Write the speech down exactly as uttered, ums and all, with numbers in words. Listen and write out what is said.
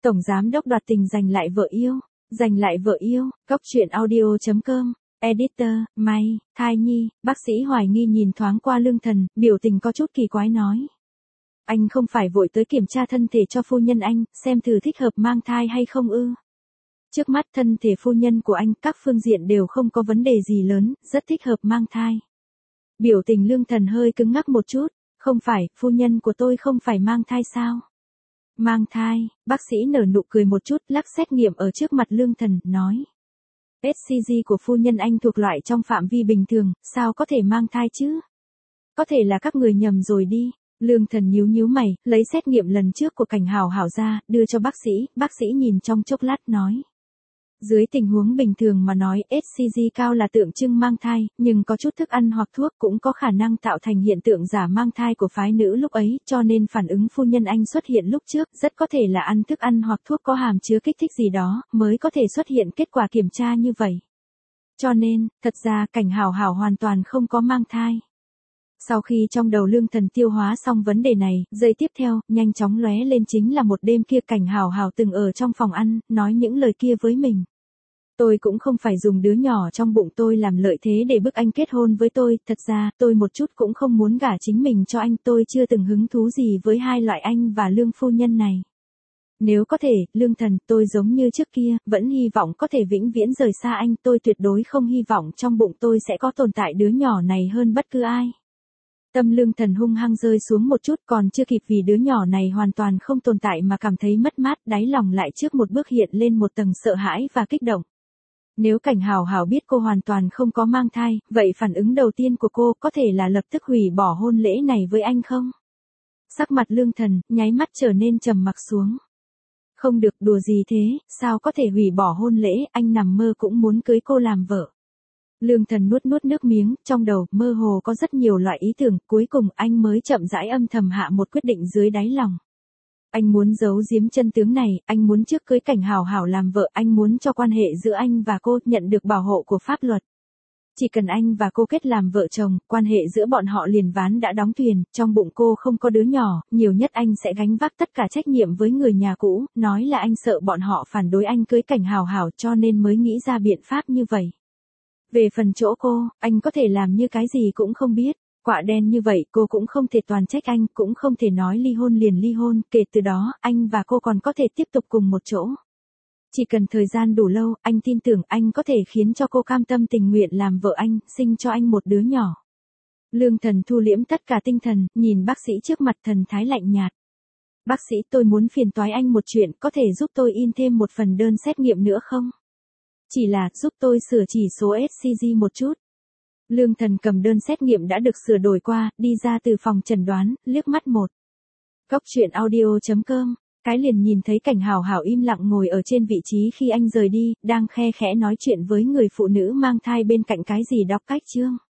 Tổng giám đốc đoạt tình giành lại vợ yêu, giành lại vợ yêu, Cóc truyện audio chấm com, editor, May, thai nhi, bác sĩ hoài nghi nhìn thoáng qua Lương Thần, biểu tình có chút kỳ quái nói. Anh không phải vội tới kiểm tra thân thể cho phu nhân anh, xem thử thích hợp mang thai hay không ư. Trước mắt thân thể phu nhân của anh, các phương diện đều không có vấn đề gì lớn, rất thích hợp mang thai. Biểu tình Lương Thần hơi cứng ngắc một chút, không phải, phu nhân của tôi không phải mang thai sao? Mang thai, bác sĩ nở nụ cười một chút, lắc xét nghiệm ở trước mặt Lương Thần, nói. ét xê giê của phu nhân anh thuộc loại trong phạm vi bình thường, sao có thể mang thai chứ? Có thể là các người nhầm rồi đi. Lương Thần nhíu nhíu mày, lấy xét nghiệm lần trước của Cảnh Hảo Hảo ra, đưa cho bác sĩ, bác sĩ nhìn trong chốc lát nói. Dưới tình huống bình thường mà nói ét xê giê cao là tượng trưng mang thai, nhưng có chút thức ăn hoặc thuốc cũng có khả năng tạo thành hiện tượng giả mang thai của phái nữ lúc ấy, cho nên phản ứng phu nhân anh xuất hiện lúc trước, rất có thể là ăn thức ăn hoặc thuốc có hàm chứa kích thích gì đó, mới có thể xuất hiện kết quả kiểm tra như vậy. Cho nên, thật ra Cảnh Hảo Hảo hoàn toàn không có mang thai. Sau khi trong đầu Lương Thần tiêu hóa xong vấn đề này, giây tiếp theo, nhanh chóng lóe lên chính là một đêm kia Cảnh Hảo Hảo từng ở trong phòng ăn, nói những lời kia với mình. Tôi cũng không phải dùng đứa nhỏ trong bụng tôi làm lợi thế để bức anh kết hôn với tôi, thật ra, tôi một chút cũng không muốn gả chính mình cho anh, tôi chưa từng hứng thú gì với hai loại anh và Lương phu nhân này. Nếu có thể, Lương Thần, tôi giống như trước kia, vẫn hy vọng có thể vĩnh viễn rời xa anh, tôi tuyệt đối không hy vọng trong bụng tôi sẽ có tồn tại đứa nhỏ này hơn bất cứ ai. Tâm Lương Thần hung hăng rơi xuống một chút, còn chưa kịp vì đứa nhỏ này hoàn toàn không tồn tại mà cảm thấy mất mát, đáy lòng lại trước một bước hiện lên một tầng sợ hãi và kích động. Nếu Cảnh Hảo Hảo biết cô hoàn toàn không có mang thai, vậy phản ứng đầu tiên của cô có thể là lập tức hủy bỏ hôn lễ này với anh không? Sắc mặt Lương Thần, nháy mắt trở nên trầm mặc xuống. Không được, đùa gì thế, sao có thể hủy bỏ hôn lễ, anh nằm mơ cũng muốn cưới cô làm vợ. Lương Thần nuốt nuốt nước miếng, trong đầu, mơ hồ có rất nhiều loại ý tưởng, cuối cùng anh mới chậm rãi âm thầm hạ một quyết định dưới đáy lòng. Anh muốn giấu giếm chân tướng này, anh muốn trước cưới Cảnh Hảo Hảo làm vợ, anh muốn cho quan hệ giữa anh và cô nhận được bảo hộ của pháp luật. Chỉ cần anh và cô kết làm vợ chồng, quan hệ giữa bọn họ liền ván đã đóng thuyền, trong bụng cô không có đứa nhỏ, nhiều nhất anh sẽ gánh vác tất cả trách nhiệm với người nhà cũ, nói là anh sợ bọn họ phản đối anh cưới Cảnh Hảo Hảo cho nên mới nghĩ ra biện pháp như vậy. Về phần chỗ cô, anh có thể làm như cái gì cũng không biết. Quạ đen như vậy cô cũng không thể toàn trách anh, cũng không thể nói ly hôn liền ly hôn, kể từ đó, anh và cô còn có thể tiếp tục cùng một chỗ. Chỉ cần thời gian đủ lâu, anh tin tưởng anh có thể khiến cho cô cam tâm tình nguyện làm vợ anh, sinh cho anh một đứa nhỏ. Lương Thần thu liễm tất cả tinh thần, nhìn bác sĩ trước mặt thần thái lạnh nhạt. Bác sĩ, tôi muốn phiền toái anh một chuyện, có thể giúp tôi in thêm một phần đơn xét nghiệm nữa không? Chỉ là, giúp tôi sửa chỉ số ét xê giê một chút. Lương Thần cầm đơn xét nghiệm đã được sửa đổi qua, đi ra từ phòng chẩn đoán, liếc mắt một. Cóc truyện audio chấm com, cái liền nhìn thấy Cảnh Hảo Hảo im lặng ngồi ở trên vị trí khi anh rời đi, đang khe khẽ nói chuyện với người phụ nữ mang thai bên cạnh cái gì đọc cách chương.